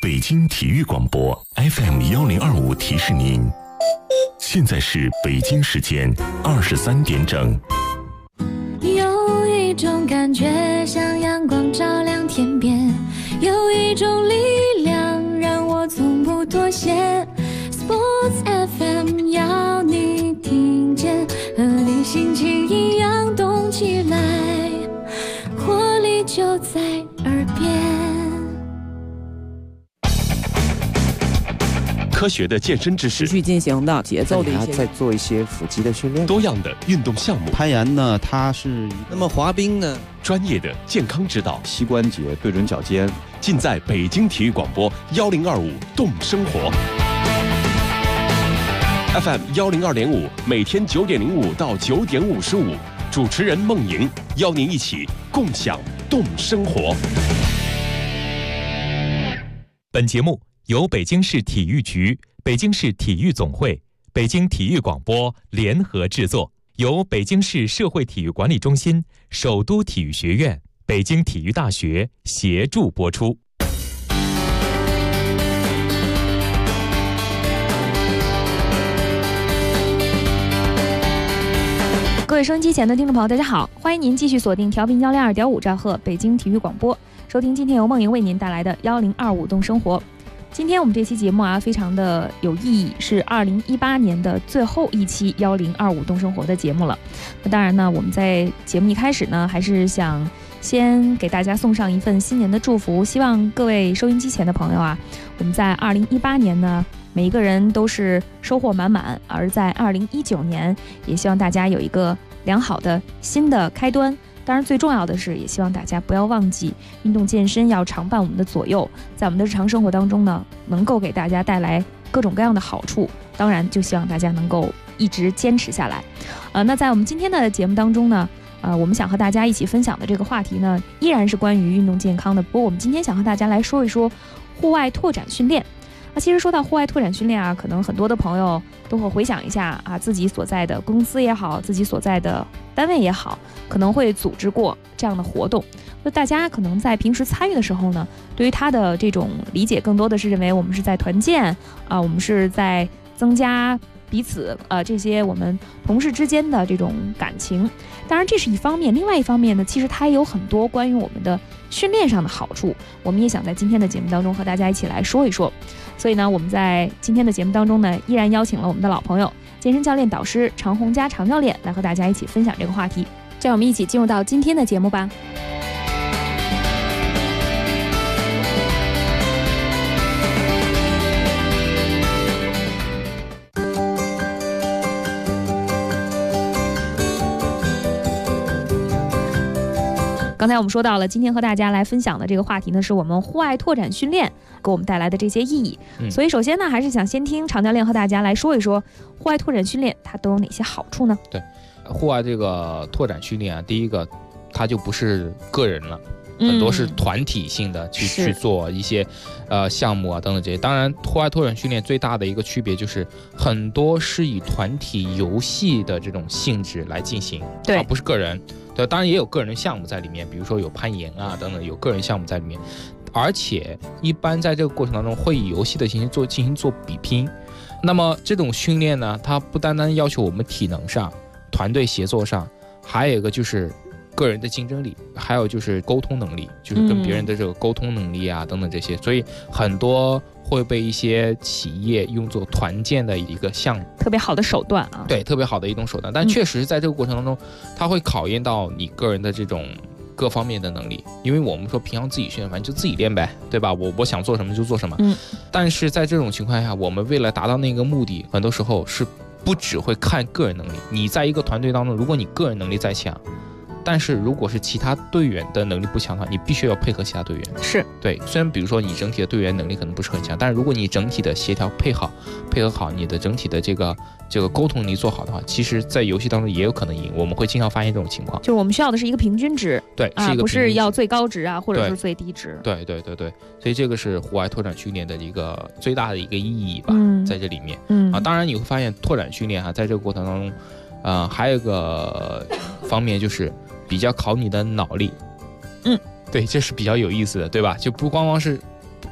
北京体育广播 FM1025提示您，现在是北京时间23点整。 有一种感觉像阳光照亮天边，有一种力量让我从不妥协。 Sports FM 要你听见，和你心情一样动起来，活力就在耳边。 科学的健身知识， 持续进行的节奏的一些， 在做一些腹肌的训练。 多样的运动项目， 攀岩呢，它是那么滑冰呢， 专业的健康指导， 膝关节对准脚尖， 尽在北京体育广播1025动生活 FM1025，每天9点05到9点55，主持人梦莹邀您一起共享动生活。 本节目由北京市体育局、北京市体育总会、北京体育广播联合制作，由北京市社会体育管理中心、首都体育学院、北京体育大学协助播出。 各位收音机前的听众朋友，大家好，欢迎您继续锁定调频102.5兆赫北京体育广播，收听今天由梦莹为您带来的1025动生活。今天我们这期节目非常的有意义，是2018年的最后一期1025动生活的节目了。那当然呢，我们在节目一开始呢，还是想先给大家送上一份新年的祝福，希望各位收音机前的朋友我们在2018年呢，每一个人都是收获满满，而在2019年，也希望大家有一个良好的新的开端。当然最重要的是，也希望大家不要忘记运动健身要常伴我们的左右，在我们的日常生活当中呢，能够给大家带来各种各样的好处，当然就希望大家能够一直坚持下来。那在我们今天的节目当中呢，我们想和大家一起分享的这个话题呢，依然是关于运动健康的，不过我们今天想和大家来说一说户外拓展训练。其实说到户外拓展训练可能很多的朋友都会回想一下自己所在的公司也好，自己所在的单位也好，可能会组织过这样的活动。那大家可能在平时参与的时候呢，对于他的这种理解更多的是认为我们是在团建我们是在增加彼此这些我们同事之间的这种感情。当然这是一方面，另外一方面呢，其实它也有很多关于我们的训练上的好处，我们也想在今天的节目当中和大家一起来说一说。所以呢，我们在今天的节目当中呢，依然邀请了我们的老朋友健身教练导师常红佳常教练来和大家一起分享这个话题。这样我们一起进入到今天的节目吧。刚才我们说到了，今天和大家来分享的这个话题呢，是我们户外拓展训练给我们带来的这些意义。所以首先呢，还是想先听常教练和大家来说一说户外拓展训练它都有哪些好处呢？ 对，户外这个拓展训练第一个它就不是个人了，很多是团体性的去做一些项目等等这些。当然户外拓展训练最大的一个区别就是很多是以团体游戏的这种性质来进行，而不是个人。对，当然也有个人项目在里面，比如说有攀岩等等，有个人项目在里面。而且一般在这个过程当中会以游戏的进行做比拼。那么这种训练呢，它不单单要求我们体能上、团队协作上，还有一个就是个人的竞争力，还有就是沟通能力，就是跟别人的这个沟通能力等等这些。所以很多会被一些企业用作团建的一个项目，特别好的手段对，特别好的一种手段。但确实在这个过程当中，它会考验到你个人的这种各方面的能力。因为我们说平常自己训练，反正就自己练呗，对吧？我想做什么就做什么。但是在这种情况下，我们为了达到那个目的，很多时候是不只会看个人能力。你在一个团队当中，如果你个人能力再强，但是如果是其他队员的能力不强的话，你必须要配合其他队员。是对，虽然比如说你整体的队员能力可能不是很强，但是如果你整体的协调配合好，你的整体的这个沟通能力做好的话，其实在游戏当中也有可能赢。我们会经常发现这种情况，就是我们需要的是一个平均值，对，是一个不是要最高值或者是最低值。对，所以这个是户外拓展训练的一个最大的一个意义吧，在这里面。当然你会发现拓展训练在这个过程当中，还有一个方面就是比较考你的脑力。对，这是比较有意思的，对吧？就不光光是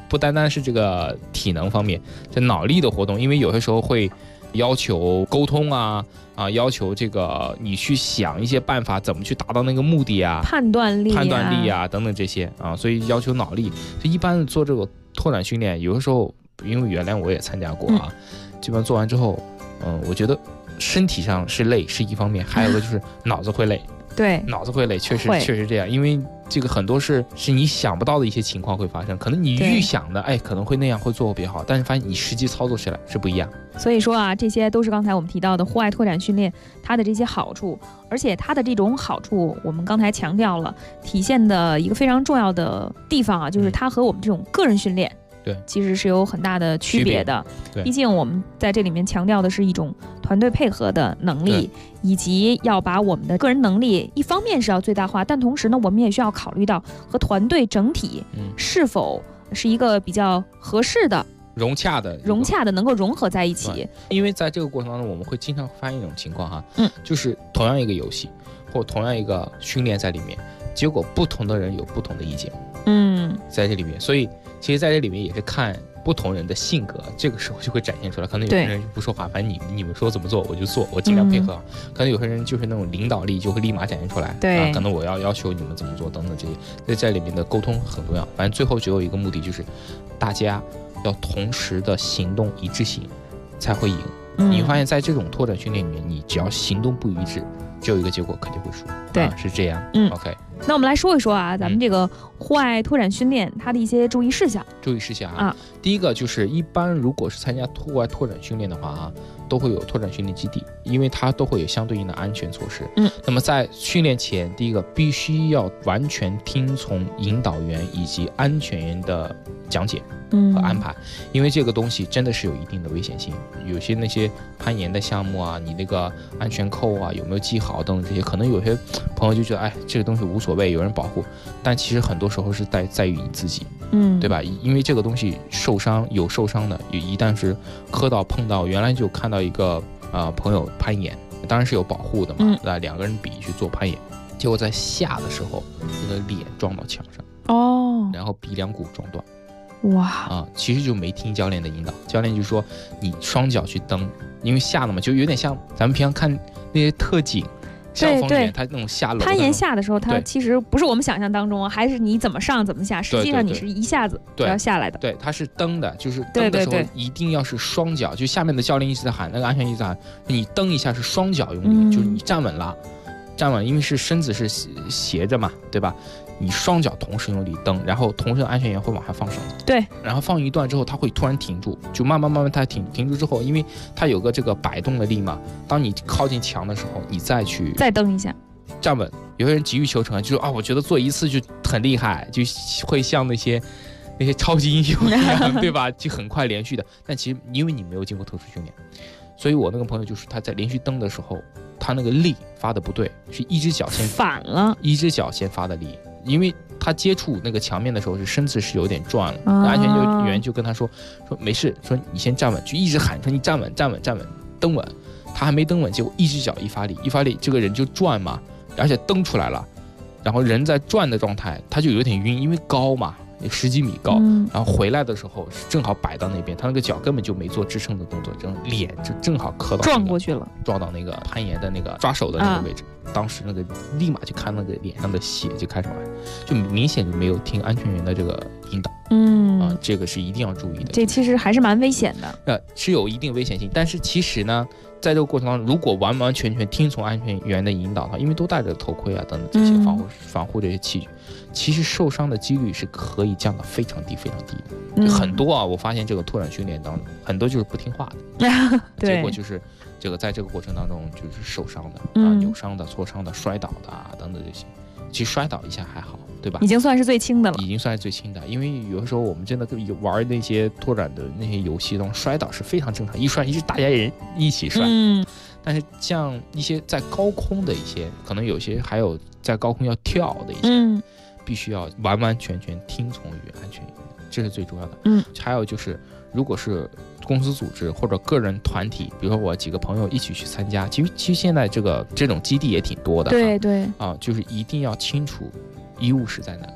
不单单是这个体能方面，这脑力的活动，因为有些时候会要求沟通啊，要求这个你去想一些办法，怎么去达到那个目的啊， 判断力啊等等这些啊，所以要求脑力。就一般做这个拓展训练，有的时候因为原来我也参加过啊，基本上做完之后，我觉得身体上是累是一方面，还有个就是脑子会累。 对， 脑子会累，确实这样，因为这个很多是你想不到的一些情况会发生，可能你预想的，可能会那样会做比较好，但是发现你实际操作起来是不一样。 所以说啊，这些都是刚才我们提到的户外拓展训练它的这些好处，而且它的这种好处，我们刚才强调了，体现的一个非常重要的地方啊，就是它和我们这种个人训练。 对， 其实是有很大的区别的。 对， 毕竟我们在这里面强调的是一种团队配合的能力，以及要把我们的个人能力，一方面是要最大化，但同时呢，我们也需要考虑到和团队整体是否是一个比较合适的、融洽的能够融合在一起。 因为在这个过程当中，我们会经常发现一种情况哈，就是同样一个游戏或同样一个训练在里面，结果不同的人有不同的意见。在这里面，所以其实在这里面也是看不同人的性格，这个时候就会展现出来。可能有些人就不说话，反正你们说怎么做我就做，我尽量配合。可能有些人就是那种领导力就会立马展现出来。 对， 可能我要求你们怎么做等等这些，在里面的沟通很重要。反正最后只有一个目的，就是大家要同时的行动一致性才会赢。你会发现在这种拓展训练里面，你只要行动不一致，只有一个结果，肯定会输。 对， 是这样。OK。 那我们来说一说啊，咱们这个户外拓展训练它的一些注意事项。第一个就是一般如果是参加户外拓展训练的话啊，都会有拓展训练基地，因为它都会有相对应的安全措施。那么在训练前，第一个必须要完全听从引导员以及安全员的讲解和安排，因为这个东西真的是有一定的危险性。有些那些攀岩的项目啊，你那个安全扣啊有没有系好等等这些，可能有些朋友就觉得这个东西无所谓，有人保护，但其实很多时候是在于你自己，对吧？因为这个东西受伤的，一旦是磕到碰到，原来就看到一个朋友攀岩，当然是有保护的嘛，两个人比去做攀岩，结果在下的时候，那个脸撞到墙上，然后鼻梁骨撞断。哇其实就没听教练的引导，教练就说你双脚去蹬，因为下了嘛，就有点像咱们平常看那些特警消防员，他那种下楼攀岩下的时候，他其实不是我们想象当中，还是你怎么上怎么下，实际上你是一下子要下来的。 对，他是蹬的，就是蹬的时候一定要是双脚，就下面的教练一直在喊，那个安全一直在喊，你蹬一下是双脚用力，就是你站稳了，因为是身子是斜着嘛，对吧？你双脚同时用力蹬，然后同时安全员会往下放绳子， 对， 然后放一段之后，它会突然停住，就慢慢它停住之后，因为它有个这个摆动的力嘛，当你靠近墙的时候，你再蹬一下， 站稳。有些人急于求成，就说我觉得做一次就很厉害，就会像那些超级英雄一样，对吧？就很快连续的，但其实因为你没有经过特殊训练，所以我那个朋友就是他在连续蹬的时候，他那个力发的不对，是一只脚先反了， 一只脚先发的力。因为他接触那个墙面的时候是身子是有点转了，安全员就跟他说没事，说你先站稳，就一直喊说你站稳，蹬稳。他还没蹬稳，结果一只脚一发力，这个人就转嘛，而且蹬出来了，然后人在转的状态，他就有点晕，因为高嘛，10几米高，然后回来的时候正好摆到那边，他那个脚根本就没做支撑的动作，脸就正好磕到撞过去了， 撞到那个攀岩的那个抓手的那个位置。当时那个立马就看那个脸上的血就开出来，就明显就没有听安全员的这个引导。这个是一定要注意的。 这其实还是蛮危险的。 是有一定危险性，但是其实呢，在这个过程当中，如果完完全全听从安全员的引导的话，因为都戴着头盔啊等等这些防护这些器具，其实受伤的几率是可以降到非常低的。很多我发现这个拓展训练当中，很多就是不听话的，结果就是这个在这个过程当中就是受伤的扭伤的、挫伤的、摔倒的等等这些。其实摔倒一下还好，对吧？ 已经算是最轻的了。 因为有的时候我们真的玩那些拓展的那些游戏当中，摔倒是非常正常，一摔大家人一起摔。但是像一些在高空的一些，可能有些还有在高空要跳的一些，必须要完完全全听从于安全员，这是最重要的。还有就是，如果是公司组织或者个人团体，比如说我几个朋友一起去参加，其实现在这种基地也挺多的。 对就是一定要清楚医务室在哪个地方。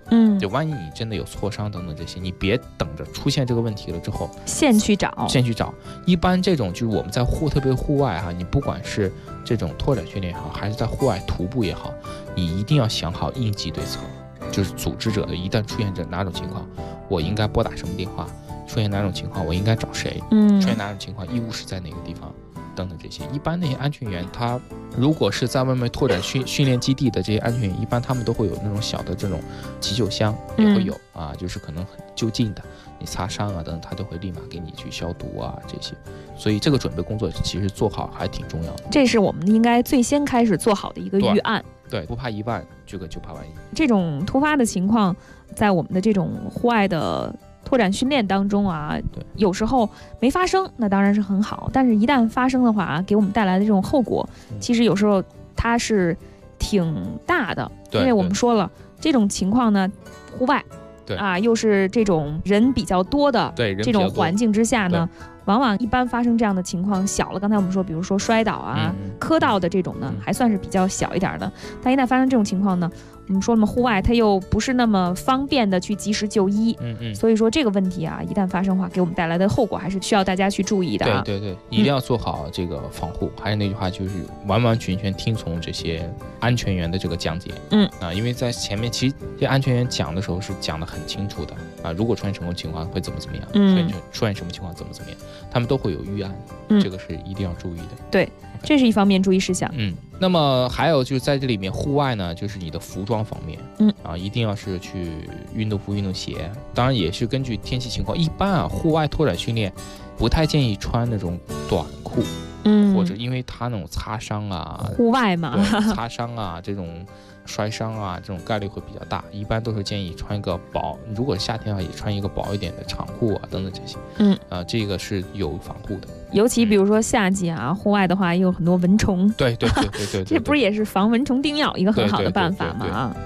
就万一你真的有挫伤等等这些，你别等着出现这个问题了之后先去找。 一般这种就是我们在特别户外哈，你不管是这种拓展训练也好，还是在户外徒步也好，你一定要想好应急对策。就是组织者的一旦出现哪种情况，我应该拨打什么电话，出现哪种情况我应该找谁，出现哪种情况医务室在哪个地方等等这些。一般那些安全员他如果是在外面拓展训练基地的这些安全员，一般他们都会有那种小的这种急救箱，也会有啊，就是可能很就近的你擦伤啊等等，他都会立马给你去消毒啊这些。所以这个准备工作其实做好还挺重要的， 这是我们应该最先开始做好的一个预案。 对，不怕一万，就怕万一。 这种突发的情况，在我们的这种户外的拓展训练当中啊，有时候没发生，那当然是很好。但是一旦发生的话，给我们带来的这种后果，其实有时候它是挺大的。因为我们说了，这种情况呢，户外，又是这种人比较多的这种环境之下呢，往往一般发生这样的情况小了。刚才我们说，比如说摔倒啊、磕到的这种呢，还算是比较小一点的。但一旦发生这种情况呢，我们说了嘛，户外它又不是那么方便的去及时就医，所以说这个问题啊，一旦发生的话，给我们带来的后果还是需要大家去注意的啊。 对，一定要做好这个防护。还是那句话，就是完完全全听从这些安全员的这个讲解。因为在前面其实这些安全员讲的时候是讲得很清楚的啊，如果出现什么情况会怎么样，出现什么情况怎么样，他们都会有预案，这个是一定要注意的。 对，这是一方面注意事项。 那么还有就是在这里面户外呢，就是你的服装方面，一定要是去运动服、运动鞋，当然也是根据天气情况。一般啊，户外拓展训练不太建议穿那种短裤，或者因为它那种擦伤啊， 户外嘛， 擦伤啊这种。摔伤啊，这种概率会比较大，一般都是建议穿一个薄，如果夏天的话也穿一个薄一点的长裤啊等等这些，这个是有防护的。 尤其比如说夏季啊，户外的话也有很多蚊虫， 对， 这不是也是防蚊虫叮咬一个很好的办法吗？啊。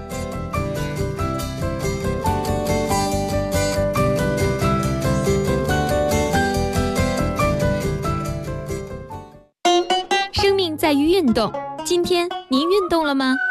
生命在于运动，今天您运动了吗？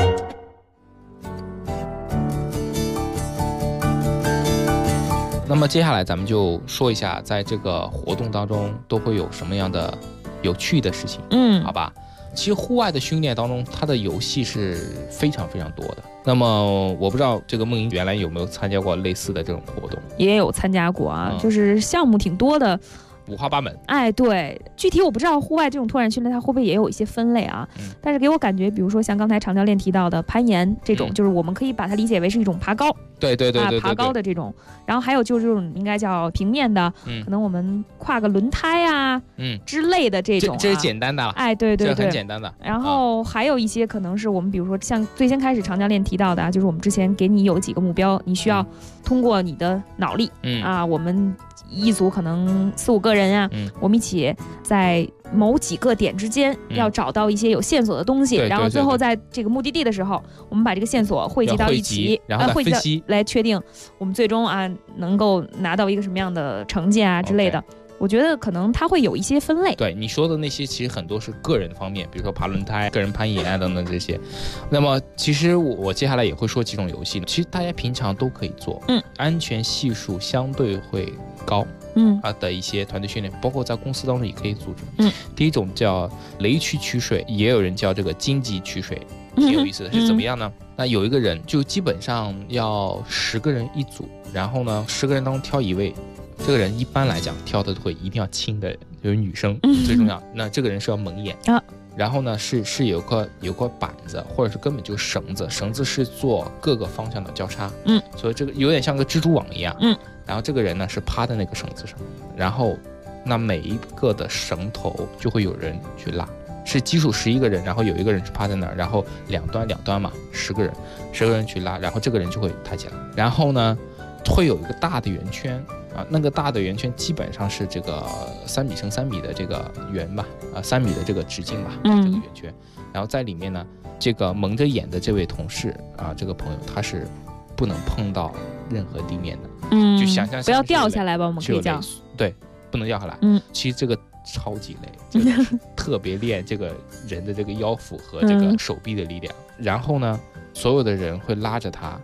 那么接下来咱们就说一下，在这个活动当中都会有什么样的有趣的事情，好吧？其实户外的训练当中，它的游戏是非常非常多的。那么我不知道这个梦莹原来有没有参加过类似的这种活动？ 也有参加过啊，就是项目挺多的。 五花八门， 对，具体我不知道户外这种拓展训练它会不会也有一些分类啊？但是给我感觉，比如说像刚才常教练提到的攀岩这种，就是我们可以把它理解为是一种爬高， 对， 爬高的这种。然后还有就是这种应该叫平面的，可能我们跨个轮胎啊，之类的这种， 这是简单的了， 对， 这很简单的。 然后还有一些可能是我们比如说像最先开始常教练提到的，就是我们之前给你有几个目标，你需要通过你的脑力，我们一组可能4-5个人啊，我们一起在某几个点之间要找到一些有线索的东西，然后最后在这个目的地的时候，我们把这个线索汇集到一起， 然后汇集来确定我们最终能够拿到一个什么样的成绩啊之类的。我觉得可能它会有一些分类。 对你说的那些，其实很多是个人方面，比如说爬轮胎、个人攀岩啊等等这些。那么其实我接下来也会说几种游戏，其实大家平常都可以做，安全系数相对会高，的一些团队训练，包括在公司当中也可以组织。第一种叫雷区取水，也有人叫这个荆棘取水，挺有意思的。是怎么样呢？那有一个人就基本上要10个人一组，然后呢10个人当中挑1位。这个人一般来讲挑的会一定要轻的，就是女生最重要。那这个人是要蒙眼然后呢是有个板子，或者是根本就绳子是做各个方向的交叉，所以这个有点像个蜘蛛网一样，然后这个人呢是趴在那个绳子上，然后那每一个的绳头就会有人去拉，是基数11个人，然后有一个人是趴在那儿，然后两端嘛10个人去拉，然后这个人就会抬起来，然后呢会有一个大的圆圈那个大的圆圈基本上是这个3米乘3米的这个圆吧，3米的这个直径吧，这个圆圈，然后在里面呢，这个蒙着眼的这位同事这个朋友他是不能碰到任何地面的，就想象不要掉下来吧，我们可以讲， 对，不能掉下来，其实这个超级累，这个是特别练这个人的这个腰腹和这个手臂的力量，然后呢，所有的人会拉着他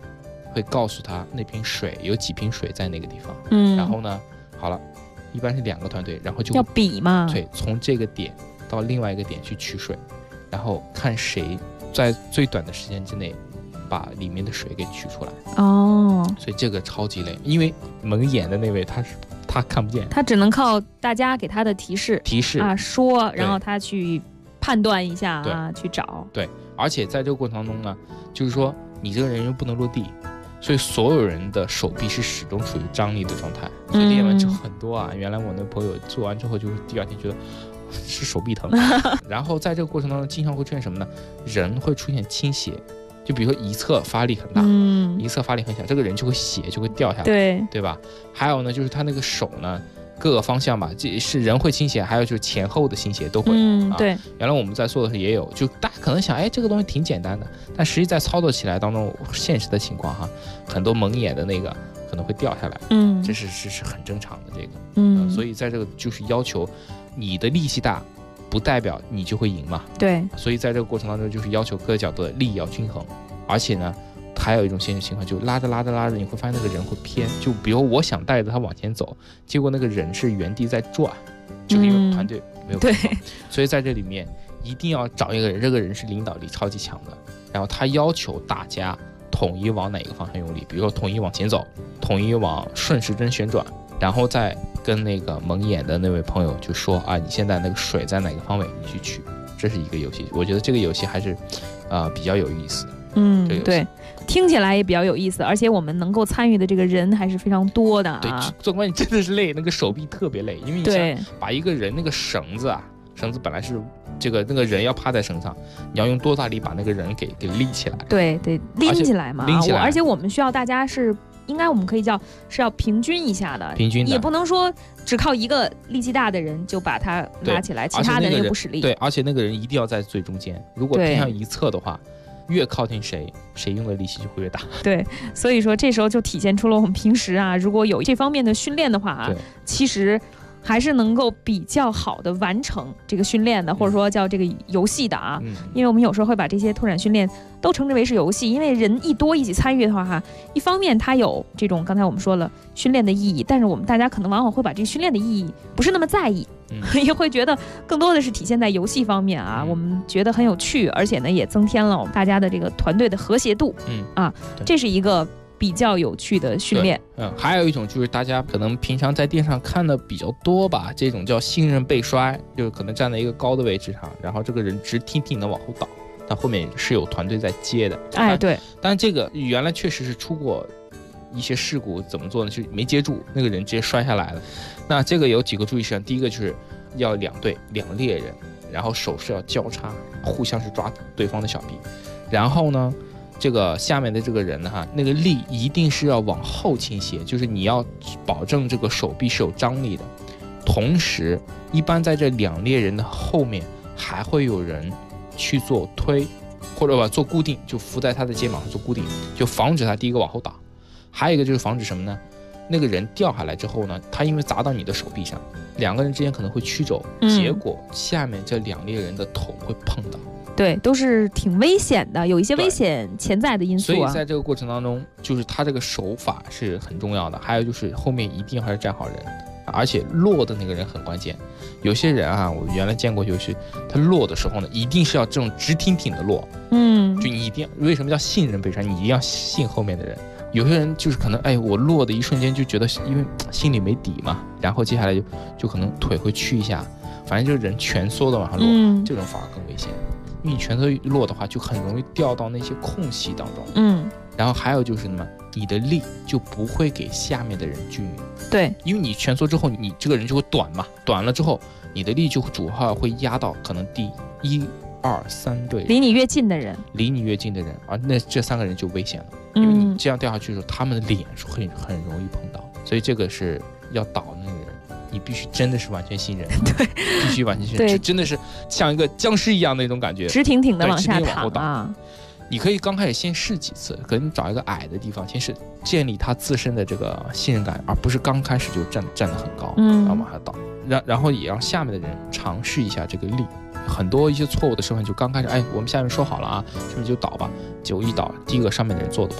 会告诉他那瓶水有几瓶水在那个地方，然后呢，好了，一般是2个团队，然后就要比嘛， 对，从这个点到另外一个点去取水，然后看谁在最短的时间之内把里面的水给取出来。所以这个超级累，因为蒙眼的那位他看不见， 他只能靠大家给他的提示啊说，然后他去判断一下啊，去找。 对，而且在这个过程当中呢，就是说你这个人又不能落地，所以所有人的手臂是始终处于张力的状态。所以练完之后很多啊，原来我那朋友做完之后就是第2天觉得是手臂疼，然后在这个过程当中经常会出现什么呢？人会出现倾斜。就比如说一侧发力很大，一侧发力很小，这个人就会血就会掉下来，对吧？还有呢，就是他那个手呢，各个方向吧，这是人会倾斜，还有就是前后的倾斜都会。对。原来我们在做的时候也有，就大家可能想，哎，这个东西挺简单的，但实际在操作起来当中，现实的情况哈，很多蒙眼的那个可能会掉下来，这是很正常的这个，所以在这个就是要求你的力气大。不代表你就会赢嘛？对，所以在这个过程当中，就是要求各个角度的力要均衡，而且呢，还有一种现实情况，就拉着，你会发现那个人会偏。就比如我想带着他往前走，结果那个人是原地在转，就是因为团队没有对，所以在这里面一定要找一个人，这个人是领导力超级强的，然后他要求大家统一往哪个方向用力，比如说统一往前走，统一往顺时针旋转，然后再跟那个蒙眼的那位朋友就说啊，你现在那个水在哪个方位，你去取。这是一个游戏，我觉得这个游戏还是比较有意思的。对，听起来也比较有意思，而且我们能够参与的这个人还是非常多的啊。对，最关键真的是累，那个手臂特别累，因为你想把一个人那个绳子本来是那个人要趴在绳上，你要用多大力把那个人给立起来？对，得拎起来嘛。而且我们需要大家是。应该我们可以叫是要平均一下的，也不能说只靠一个力气大的人就把它拉起来，其他的人又不使力。对，而且那个人一定要在最中间，如果偏向一侧的话，越靠近谁用的力气就会越大。对，所以说这时候就体现出了我们平时如果有这方面的训练的话其实还是能够比较好的完成这个训练的，或者说叫这个游戏的因为我们有时候会把这些拓展训练都称之为是游戏，因为人一多一起参与的话一方面它有这种刚才我们说了训练的意义，但是我们大家可能往往会把这训练的意义不是那么在意，也会觉得更多的是体现在游戏方面我们觉得很有趣，而且呢也增添了我们大家的这个团队的和谐度这是一个比较有趣的训练。还有一种就是大家可能平常在电视上看的比较多吧，这种叫信任背摔，就是可能站在一个高的位置上，然后这个人直挺挺的往后倒，但后面是有团队在接的。对。但这个原来确实是出过一些事故，怎么做呢？就是没接住，那个人直接摔下来了。那这个有几个注意事项，第一个就是要2列人，然后手是要交叉，互相是抓对方的小臂，然后呢。这个下面的这个人那个力一定是要往后倾斜，就是你要保证这个手臂是有张力的。同时，一般在这2列人的后面还会有人去做推，或者做固定，就扶在他的肩膀上做固定，就防止他第一个往后倒。还有一个就是防止什么呢？那个人掉下来之后呢，他因为砸到你的手臂上，2个人之间可能会曲肘，结果下面这2列人的头会碰到。对，都是挺危险的，有一些危险潜在的因素所以在这个过程当中，就是他这个手法是很重要的。还有就是后面一定还是站好人，而且落的那个人很关键。有些人我原来见过，就是他落的时候呢，一定是要这种直挺挺的落。就你一定为什么叫信任背摔？你一定要信后面的人。有些人就是可能我落的一瞬间就觉得，因为心里没底嘛，然后接下来就可能腿会屈一下，反正就是人蜷缩的往上落，这种反而更危险。因为你蜷缩落的话，就很容易掉到那些空隙当中。然后还有就是什么，你的力就不会给下面的人均匀。对，因为你蜷缩之后，你这个人就会短嘛，短了之后，你的力就主要会压到可能第1、2、3队，离你越近的人，而那这3个人就危险了，因为你这样掉下去的时候，他们的脸是很容易碰到，所以这个是要倒的那个人。你必须真的是完全信任，对，必须完全信任，真的是像一个僵尸一样的那种感觉，直挺挺的往下躺你可以刚开始先试几次，可能找一个矮的地方，先是建立他自身的这个信任感，而不是刚开始就站得很高，然后往下倒。然后也让下面的人尝试一下这个力。很多一些错误的示范，就刚开始我们下面说好了是不是就倒吧？结果一倒，第一个上面的人做的不好，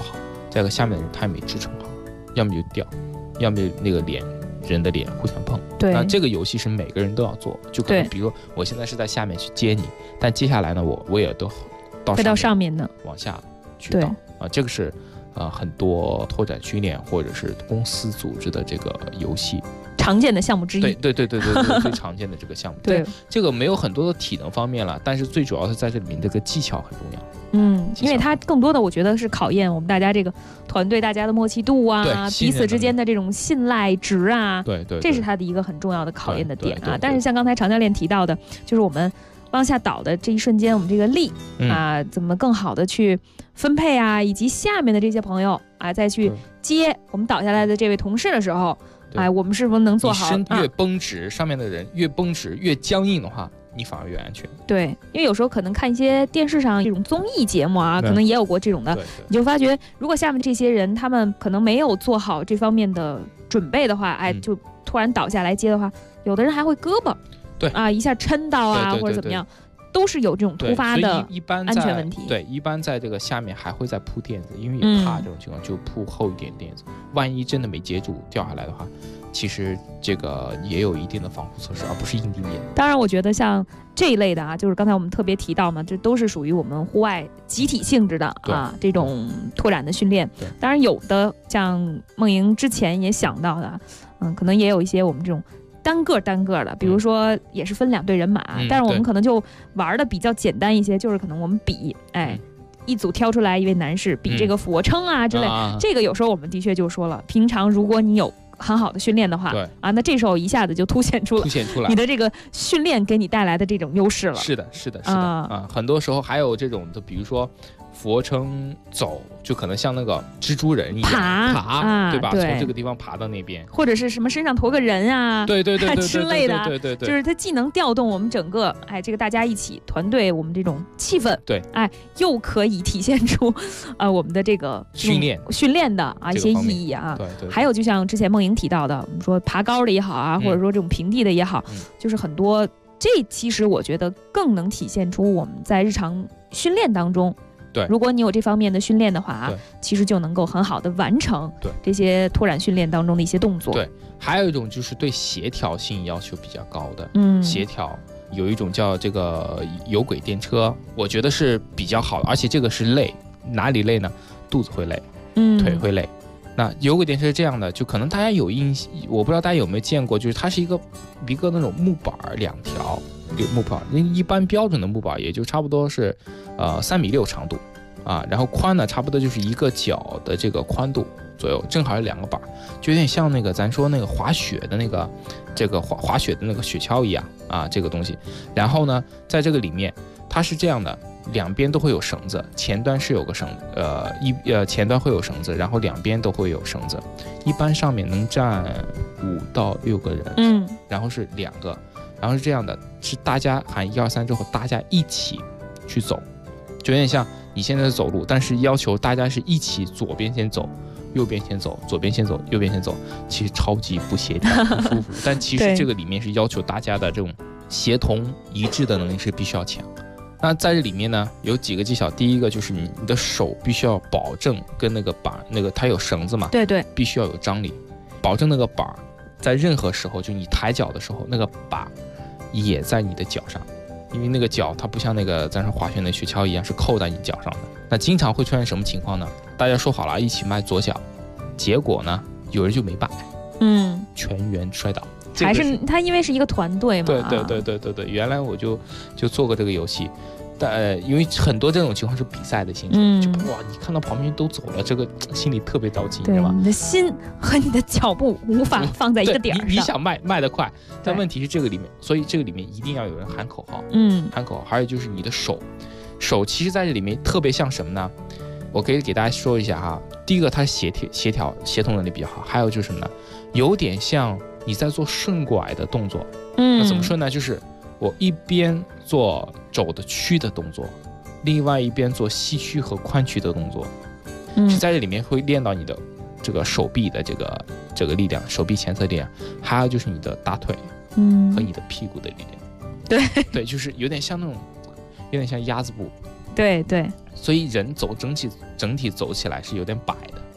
再一个下面的人他也没支撑好，要么就掉，要么就那个人的脸互相碰。 对， 那这个游戏是每个人都要做，就可能比如说我现在是在下面去接你，但接下来呢我也都到上面的往下去倒啊，这个是很多拓展训练或者是公司组织的这个游戏常见的项目之一。 对，最常见的这个项目。对，这个没有很多的体能方面了，但是最主要是在这里面这个技巧很重要。 因为它更多的我觉得是考验我们大家这个团队大家的默契度啊，彼此之间的这种信赖值啊， 对， 这是它的一个很重要的考验的点啊。但是像刚才常教练提到的，就是我们往下倒的这一瞬间，我们这个力啊，怎么更好的去分配啊，以及下面的这些朋友啊，再去接我们倒下来的这位同事的时候，哎，我们是不是能做好？ 你身越绷直，上面的人越绷直越僵硬的话，你反而越安全。 对，因为有时候可能看一些电视上这种综艺节目啊，可能也有过这种的，你就发觉如果下面这些人他们可能没有做好这方面的准备的话，哎，就突然倒下来接的话，有的人还会胳膊。对啊，一下抻到啊，或者怎么样，都是有这种突发的安全问题。 对，一般在这个下面还会再铺垫子，因为也怕这种情况，就铺厚一点垫子。万一真的没接住掉下来的话，其实这个也有一定的防护措施，而不是硬地面。 当然，我觉得像这一类的啊，就是刚才我们特别提到嘛，这都是属于我们户外集体性质的啊，这种拓展的训练。当然，有的像梦莹之前也想到的，可能也有一些我们这种单个的，比如说也是分2队人马，但是我们可能就玩的比较简单一些，就是可能我们比，一组挑出来一位男士比这个俯卧撑啊之类，这个有时候我们的确就说了，平常如果你有很好的训练的话，那这时候一下子就凸显出来你的这个训练给你带来的这种优势了。 是的啊，很多时候还有这种的，比如说俯卧撑走，就可能像那个蜘蛛人一样爬，对吧？从这个地方爬到那边， 或者是什么身上驮个人啊， 对之类的， 对， 就是它既能调动我们整个这个大家一起团队我们这种气氛， 对， 又可以体现出我们的这个训练的一些意义啊。 对， 还有就像之前梦莹提到的，我们说爬高的也好啊，或者说这种平地的也好，就是很多这其实我觉得更能体现出我们在日常训练当中。 对， 如果你有这方面的训练的话，其实就能够很好的完成这些拓展训练当中的一些动作。 对，还有一种就是对协调性要求比较高的，协调有一种叫这个有轨电车，我觉得是比较好的，而且这个是累，哪里累呢？肚子会累，腿会累。那有轨电车是这样的，就可能大家我不知道大家有没有见过，就是它是一个那种木板2条。木板，一般标准的木板也就差不多是3.6米长度啊，然后宽呢差不多就是1个脚的这个宽度左右，正好是2个板，就有点像那个咱说那个滑雪的那个这个滑雪的那个雪橇一样啊，这个东西。然后呢，在这个里面它是这样的，2边都会有绳子，前端是有个前端会有绳子，然后2边都会有绳子，一般上面能站5到6个人，然后是2个。然后是这样的，是大家喊1、2、3之后，大家一起去走，就有点像你现在走路，但是要求大家是一起左边先走，右边先走，左边先走，右边先走，其实超级不协调，不舒服。但其实这个里面是要求大家的这种协同一致的能力是必须要强。那在这里面呢，有几个技巧，第一个就是你的手必须要保证跟那个板，它有绳子嘛， 对， 必须要有张力，保证那个板在任何时候，就你抬脚的时候，那个板也在你的脚上，因为那个脚它不像那个咱说滑雪那雪橇一样是扣在你脚上的。那经常会出现什么情况呢？大家说好了一起迈左脚，结果呢有人就没摆，全员摔倒。 还是他因为是一个团队嘛。 对，原来我就做过这个游戏。因为很多这种情况是比赛的性质，哇，你看到旁边都走了，这个心里特别着急，对吧？ 你的心和你的脚步无法放在一个点上。 你想迈得快，但问题是这个里面，所以这个里面一定要有人喊口号，喊口号。还有就是你的手其实在这里面特别像什么呢？我可以给大家说一下哈。第一个，它协同能力比较好，还有就是什么呢？有点像你在做顺拐的动作。那怎么说呢？就是我一边做肘的屈的动作，另外一边做膝屈和髋屈的动作，是在这里面会练到你的这个手臂的这个力量，手臂前侧力量，还有就是你的大腿，和你的屁股的力量。对，就是有点像鸭子步。 对， 所以人走整体走起来是有点摆的。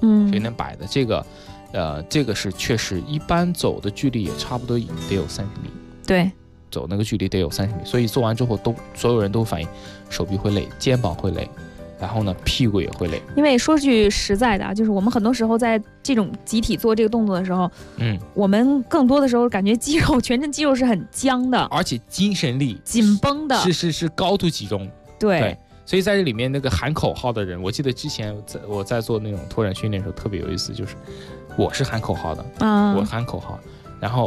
有点摆的。这个是确实一般走的距离也差不多得有30米。 对， 走那个距离得有30米，所以做完之后所有人都反映手臂会累，肩膀会累。然后呢，屁股也会累。因为说句实在的，就是我们很多时候在这种集体做这个动作的时候，我们更多的时候感觉全身肌肉是很僵的， 而且精神力紧绷的， 是高度集中。对，所以在这里面那个喊口号的人，我记得之前我在做那种拓展训练的时候特别有意思，就是我是喊口号的，我喊口号。然后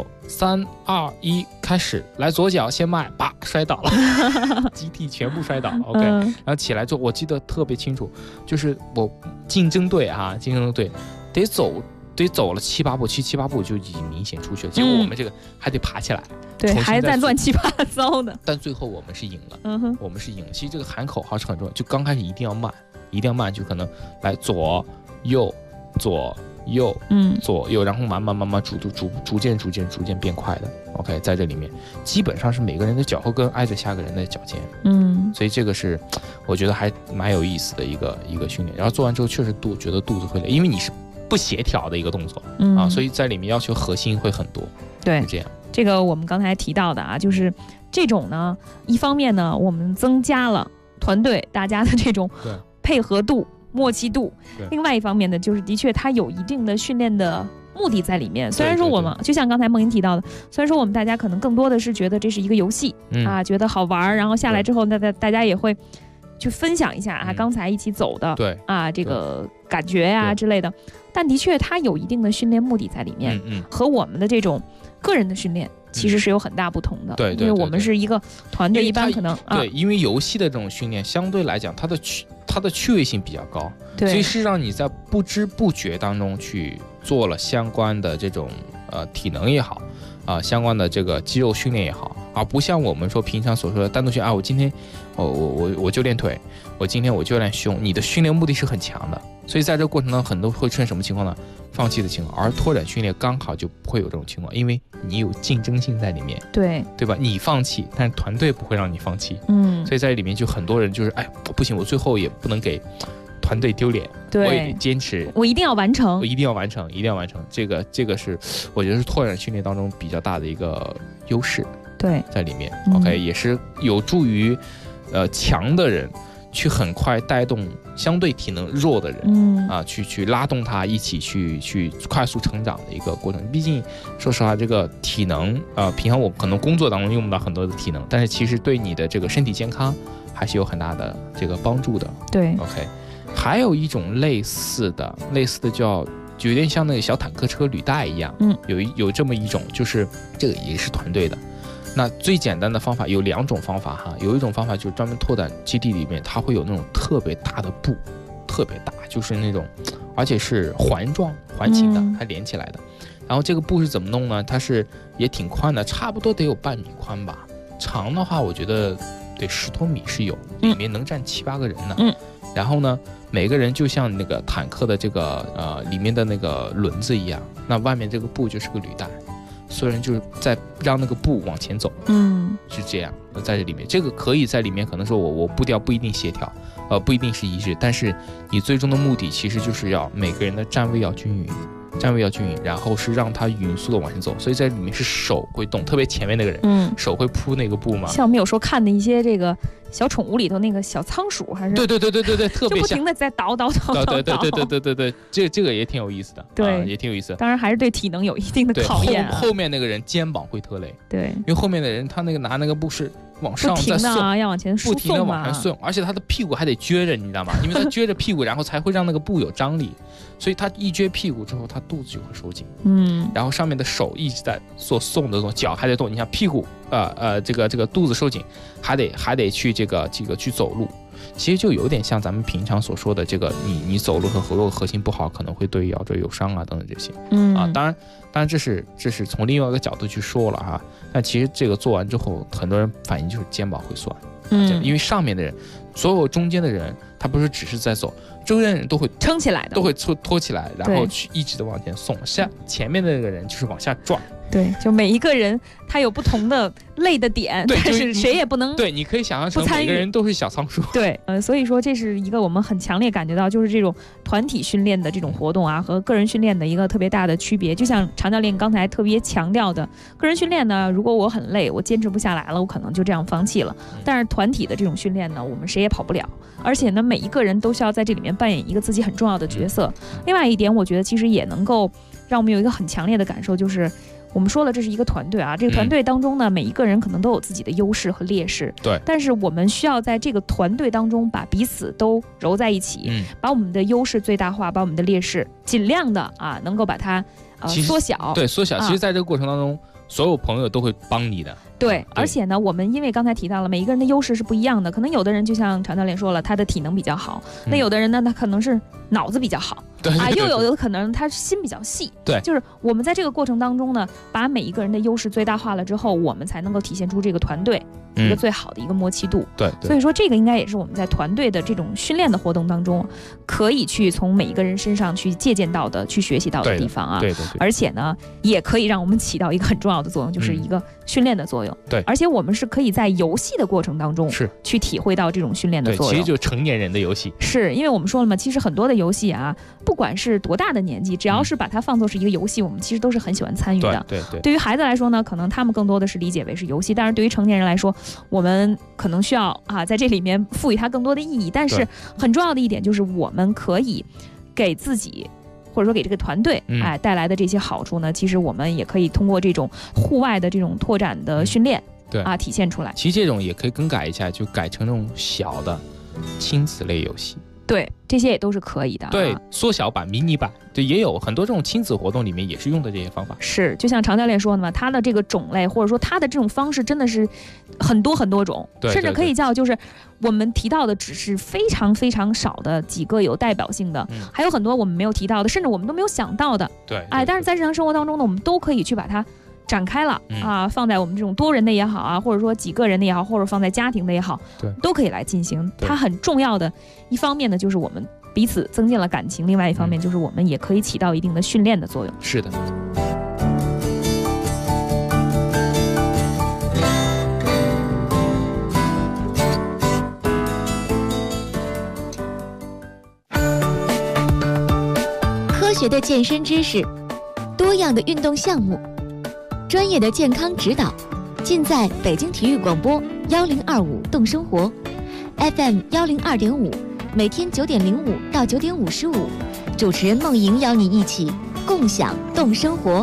3、2、1开始，来左脚先迈，叭摔倒了，集体全部摔倒。OK，然后起来之后，我记得特别清楚，就是我竞争队得走了7、8步，7、8步就已经明显出去了。结果我们这个还得爬起来， 对，还在乱七八糟的。 但最后我们是赢了，我们是赢了。其实这个喊口号是很重要，就刚开始一定要慢，就可能来左右左右，左右，然后慢慢逐渐变快的。OK， 在这里面基本上是每个人的脚后跟挨着下个人的脚尖，所以这个是我觉得还蛮有意思的一个训练。然后做完之后确实觉得肚子会累，因为你是不协调的一个动作所以在里面要求核心会很多。 对， 是这样。 这个我们刚才提到的就是这种呢，一方面呢，我们增加了团队大家的这种配合度、默契度，另外一方面呢，就是的确它有一定的训练的目的在里面。虽然说我们就像刚才梦莹提到的，虽然说我们大家可能更多的是觉得这是一个游戏觉得好玩，然后下来之后大家也会去分享一下刚才一起走的这个感觉之类的。但的确它有一定的训练目的在里面，和我们的这种个人的训练其实是有很大不同的。对，因为我们是一个团队，一般可能因为游戏的这种训练相对来讲它的趣味性比较高，所以是让你在不知不觉当中去做了相关的这种体能也好相关的这个肌肉训练也好，而不像我们说平常所说的单独训练我今天我就练腿，我今天我就练胸，你的训练目的是很强的，所以在这个过程当中很多会出现什么情况呢？放弃的情况。而拓展训练刚好就不会有这种情况，因为你有竞争性在里面，对吧？你放弃，但是团队不会让你放弃，所以在里面就很多人就是不行，我最后也不能给团队丢脸，我也得坚持， 我一定要完成， 这个是我觉得是拓展训练当中比较大的一个优势，在里面。OK， 也是有助于强的人去很快带动相对体能弱的人去拉动他一起去快速成长的一个过程。毕竟说实话，这个体能平常我可能工作当中用不到很多的体能，但是其实对你的这个身体健康还是有很大的这个帮助的。OK， 还有一种类似的就有点像那个小坦克车履带一样，有这么一种，就是这个也是团队的。那最简单的方法有2种方法有一种方法就是专门拓展基地里面它会有那种特别大的布，特别大，就是那种而且是环形的，它连起来的。然后这个布是怎么弄呢？它是也挺宽的，差不多得有半米宽吧，长的话我觉得得10多米是有，里面能站7、8个人呢。然后呢，每个人就像那个坦克的这个里面的那个轮子一样，那外面这个布就是个履带，所有人就是在让那个布往前走，是这样。在这里面，这个可以在里面可能说我步调不一定协调，不一定是一致，但是你最终的目的其实就是要每个人的站位要均匀，然后是让他匀速的往前走，所以在里面是手会动，特别前面那个人，手会铺那个布嘛。 像我们有时候看的一些这个小宠物里头那个小仓鼠，还是对，特别像， 就不停的在倒， 对，这个也挺有意思的，对，也挺有意思的。 当然还是对体能有一定的考验。 后面那个人肩膀会特累， 对， 因为后面的人他那个拿那个布是往上再送， 要往前输送， 不停的往上送，而且他的屁股还得撅着，你知道吗？因为他撅着屁股，然后才会让那个布有张力，所以他一撅屁股之后，他肚子就会收紧，然后上面的手一直在做送的动作，脚还得动。你像屁股，这个肚子收紧，还得去这个去走路。其实就有点像咱们平常所说的这个，你走路和核心不好，可能会对腰椎有伤等等这些当然这是从另外一个角度去说了但其实这个做完之后，很多人反应就是肩膀会酸，因为上面的人，所有中间的人它不是只是在走，周边的人都会撑起来的， 都会拖起来，然后去一直的往前送，前面的那个人就是往下撞。 对，就每一个人他有不同的累的点，但是谁也不能对，你可以想象成每个人都是小仓鼠。 对，所以说这是一个我们很强烈感觉到，就是这种团体训练的这种活动啊，和个人训练的一个特别大的区别。就像常教练刚才特别强调的，个人训练呢，如果我很累，我坚持不下来了，我可能就这样放弃了。但是团体的这种训练呢，我们谁也跑不了，而且呢，每一个人都需要在这里面扮演一个自己很重要的角色。另外一点，我觉得其实也能够让我们有一个很强烈的感受，就是我们说了，这是一个团队啊，这个团队当中呢，每一个人可能都有自己的优势和劣势， 对。 但是我们需要在这个团队当中把彼此都揉在一起，把我们的优势最大化，把我们的劣势尽量的能够把它缩小。 对，缩小。其实在这个过程当中，所有朋友都会帮你的。 对，而且呢，我们因为刚才提到了，每一个人的优势是不一样的，可能有的人就像常教练说了，他的体能比较好，那有的人呢，他可能是脑子比较好，又有的可能他心比较细。 对， 就是我们在这个过程当中呢，把每一个人的优势最大化了之后，我们才能够体现出这个团队一个最好的一个默契度。 对， 所以说这个应该也是我们在团队的这种训练的活动当中，可以去从每一个人身上去借鉴到的、去学习到的地方啊。 对。 而且呢，也可以让我们起到一个很重要的作用，就是一个训练的作用。 对， 而且我们是可以在游戏的过程当中去体会到这种训练的作用。 其实就是成年人的游戏。 是因为我们说了嘛，其实很多的游戏啊，不管是多大的年纪，只要是把它放作是一个游戏，我们其实都是很喜欢参与的。 对。 对于孩子来说呢，可能他们更多的是理解为是游戏，但是对于成年人来说，我们可能需要在这里面赋予它更多的意义。但是很重要的一点就是，我们可以给自己，或者说给这个团队带来的这些好处呢，其实我们也可以通过这种户外的这种拓展的训练，体现出来。 其实这种也可以更改一下，就改成那种小的亲子类游戏。 对，这些也都是可以的。 对，缩小版、迷你版，对，也有很多这种亲子活动里面也是用的这些方法。 是，就像常教练说的嘛，他的这个种类或者说他的这种方式真的是很多很多种，甚至可以叫就是我们提到的只是非常非常少的几个有代表性的，还有很多我们没有提到的，甚至我们都没有想到的。 对， 但是在日常生活当中呢，我们都可以去把它展开了放在我们这种多人的也好或者说几个人的也好，或者放在家庭的也好，都可以来进行。它很重要的一方面呢，就是我们彼此增进了感情，另外一方面就是我们也可以起到一定的训练的作用。 是的。 科学的健身知识，多样的运动项目，专业的健康指导，尽在北京体育广播1025动生活 FM 102.5，每天9点05到9点55，主持人梦莹邀你一起共享动生活。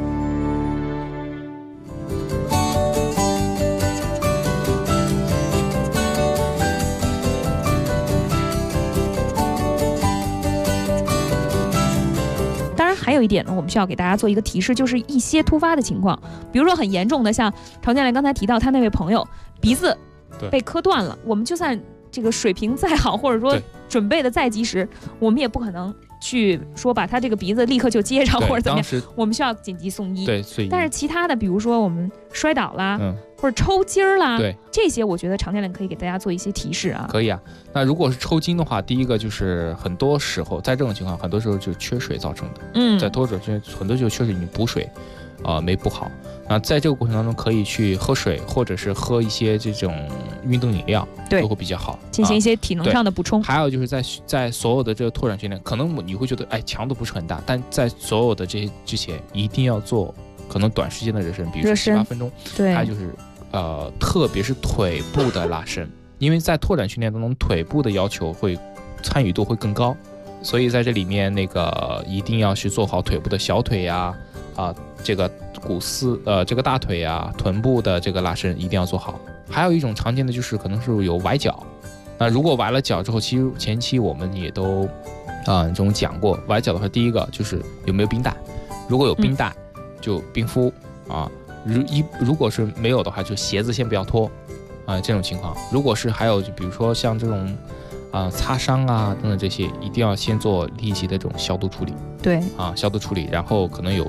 还有一点呢，我们需要给大家做一个提示，就是一些突发的情况，比如说很严重的，像常教练刚才提到他那位朋友鼻子被磕断了，我们就算这个水平再好，或者说准备的再及时，我们也不可能去说把他这个鼻子立刻就接上或者怎么样，我们需要紧急送医。 对， 但是其他的，比如说我们摔倒啦，或者抽筋儿啦，这些我觉得常教练可以给大家做一些提示啊。 可以啊。那如果是抽筋的话，第一个就是很多时候在这种情况，很多时候就缺水造成的。在脱水很多就缺水，你补水没补好。那在这个过程当中，可以去喝水，或者是喝一些这种运动饮料，都会比较好， 进行一些体能上的补充。 还有就是在所有的这个拓展训练，可能你会觉得强度不是很大，但在所有的这些之前，一定要做可能短时间的热身，比如说7、8分钟。 对， 还有就是特别是腿部的拉伸，因为在拓展训练当中，腿部的要求参与度会更高，所以在这里面一定要去做好腿部的小腿呀，这个股四这个大腿呀，臀部的这个拉伸一定要做好。还有一种常见的就是可能是有崴脚，那如果崴了脚之后，其实前期我们也都这种讲过，崴脚的话，第一个就是有没有冰袋，如果有冰袋就冰敷如果是没有的话，就鞋子先不要脱这种情况。如果是还有就比如说像这种擦伤等等这些，一定要先做立即的这种消毒处理。 对消毒处理，然后可能有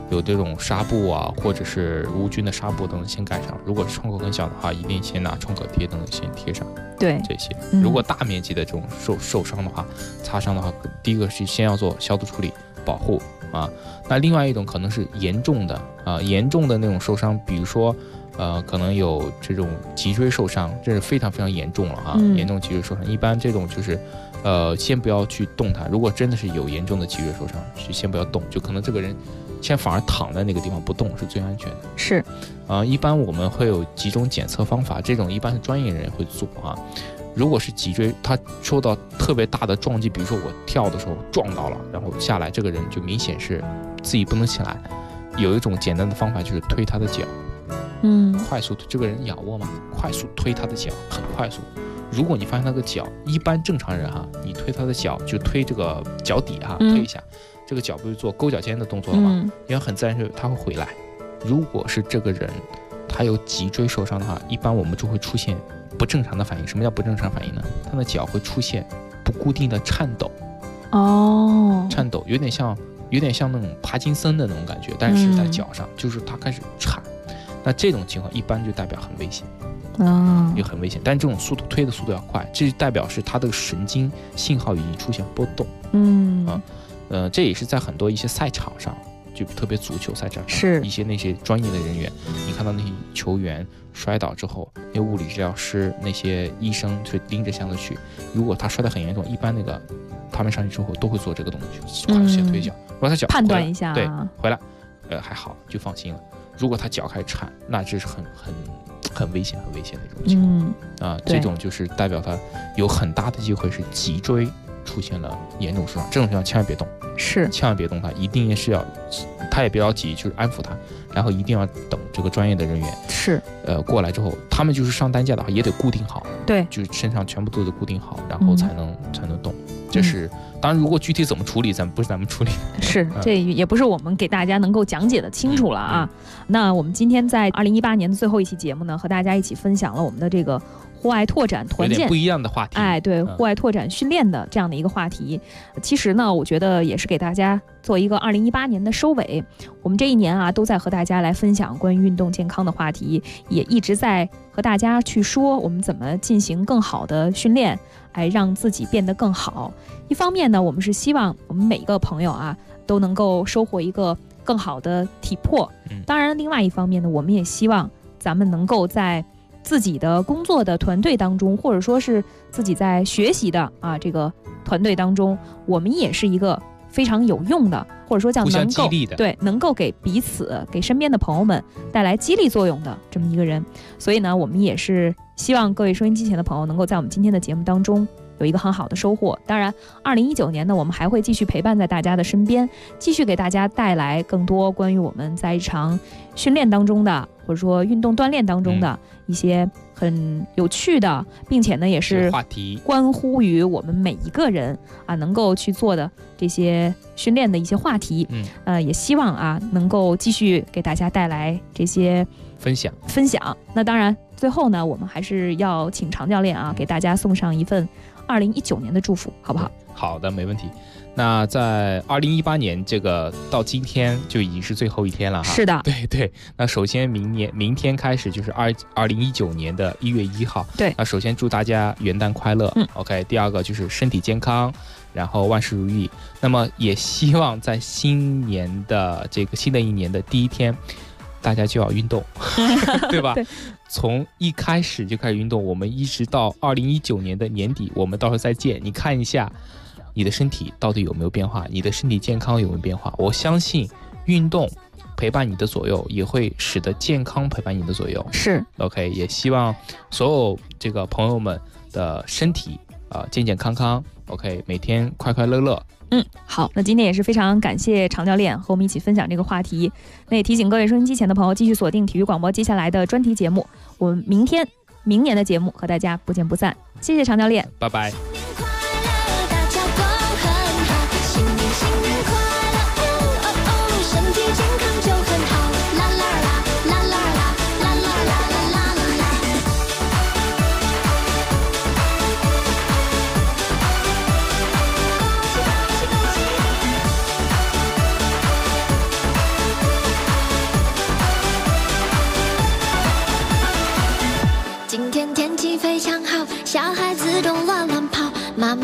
有这种纱布啊，或者是无菌的纱布等等先盖上。如果是创口很小的话，一定先拿创可贴等等先贴上。 对， 这些。如果大面积的这种受伤的话，擦伤的话，第一个是先要做消毒处理保护啊。那另外一种可能是严重的那种受伤，比如说可能有这种脊椎受伤，这是非常非常严重了啊，严重脊椎受伤，一般这种就是先不要去动它。如果真的是有严重的脊椎受伤，就先不要动，就可能这个人先反而躺在那个地方不动是最安全的。 是， 一般我们会有几种检测方法，这种一般是专业人员会做啊。如果是脊椎它受到特别大的撞击，比如说我跳的时候撞到了，然后下来，这个人就明显是自己不能起来。有一种简单的方法就是推他的脚，快速，这个人仰卧嘛，快速推他的脚，很快速。如果你发现那个脚，一般正常人你推他的脚就推这个脚底推一下，这个脚不是做勾脚尖的动作了吗？因为很自然是他会回来。如果是这个人他有脊椎受伤的话，一般我们就会出现不正常的反应。什么叫不正常反应呢？他的脚会出现不固定的颤抖，颤抖有点像那种帕金森的那种感觉，但是在脚上，就是他开始颤。那这种情况一般就代表很危险，也很危险。但这种速度推的速度要快，这就代表是他的神经信号已经出现波动。这也是在很多一些赛场上，就特别足球赛场上，是一些那些专业的人员，你看到那些球员摔倒之后，那物理治疗师、那些医生去拎着箱子去，如果他摔得很严重，一般那个他们上去之后都会做这个动作，快速先推脚，如果他脚判断一下， 对，回来，还好就放心了。如果他脚开始颤，那这是很危险的一种情况这种就是代表他有很大的机会是脊椎出现了严重受伤，这种情况千万别动，千万别动他，一定是要，他也不要急，就是安抚他，然后一定要等这个专业的人员过来之后，他们就是上担架的话也得固定好，对，就是身上全部都得固定好，然后才能动。这是当然，如果具体怎么处理，不是咱们处理， 这也不是我们给大家能够讲解的清楚了啊。那我们今天在2018年的最后一期节目呢，和大家一起分享了我们的这个户外拓展团建，有点不一样的话题。 对，户外拓展训练的这样的一个话题。其实呢，我觉得也是给大家做一个2018年的收尾。我们这一年都在和大家来分享关于运动健康的话题，也一直在和大家去说我们怎么进行更好的训练，让自己变得更好。一方面呢，我们是希望我们每一个朋友都能够收获一个更好的体魄。当然，另外一方面呢，我们也希望咱们能够在自己的工作的团队当中，或者说是自己在学习的这个团队当中，我们也是一个非常有用的，或者说叫能够能够给彼此、给身边的朋友们带来激励作用的这么一个人。所以呢，我们也是希望各位收音机前的朋友能够在我们今天的节目当中有一个很好的收获。当然2019年呢，我们还会继续陪伴在大家的身边，继续给大家带来更多关于我们在日常训练当中的，或者说运动锻炼当中的一些很有趣的，并且呢也是话题， 关乎于我们每一个人能够去做的这些训练的一些话题。也希望能够继续给大家带来这些分享。 那当然最后呢，我们还是要请常教练给大家送上一份2019年的祝福，好不好？ 好的，没问题。那在2018年这个到今天就已经是最后一天了哈。 是的， 对。那首先明天开始就是2019年的1月1号。 对。 那首先祝大家元旦快乐。OK。第二个就是身体健康，然后万事如意。那么也希望在新的一年的第一天，大家就要运动，对吧？对。从一开始就开始运动，我们一直到2019年的年底，我们到时候再见。你看一下你的身体到底有没有变化，你的身体健康有没有变化。我相信运动陪伴你的左右，也会使得健康陪伴你的左右。 是 OK。 也希望所有这个朋友们的身体健健康康。 OK。 每天快快乐乐。 好，那今天也是非常感谢常教练和我们一起分享这个话题。那也提醒各位收音机前的朋友继续锁定体育广播接下来的专题节目，我们明年的节目和大家不见不散。谢谢常教练， 拜拜。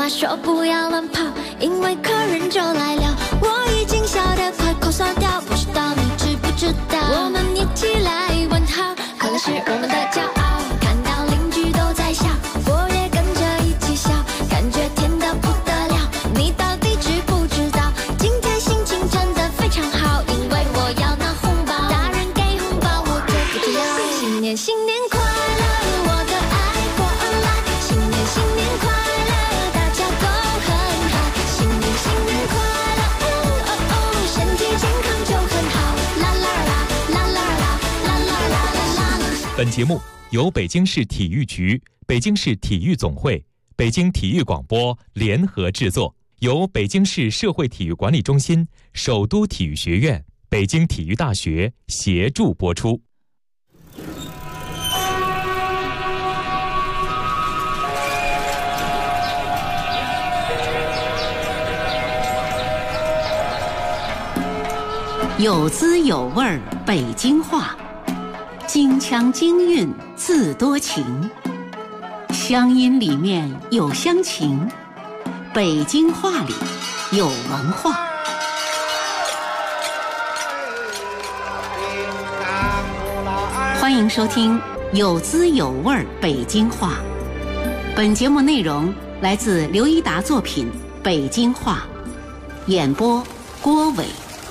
话说不要乱跑，因为客人就来了。我已经笑得快口酸掉，不知道你知不知道，我们一起来问好，快乐是我们的骄傲。看到邻居都在笑，我也跟着一起笑，感觉甜得不得了。你到底知不知道，今天心情真的非常好，因为我要拿红包，大人给红包我就不知道。新年新年快乐，我的爱过来，新年新年快乐，大家都很好。新年新年快乐，身体健康就很好。啦啦啦啦啦啦啦啦啦啦啦。 本节目由北京市体育局、北京市体育总会、北京体育广播联合制作，由北京市社会体育管理中心、首都体育学院、北京体育大学协助播出。 有滋有味儿北京话，京腔京韵字多情，乡音里面有乡情，北京话里有文化。欢迎收听有滋有味儿北京话。本节目内容来自刘一达作品《北京话》，演播郭伟。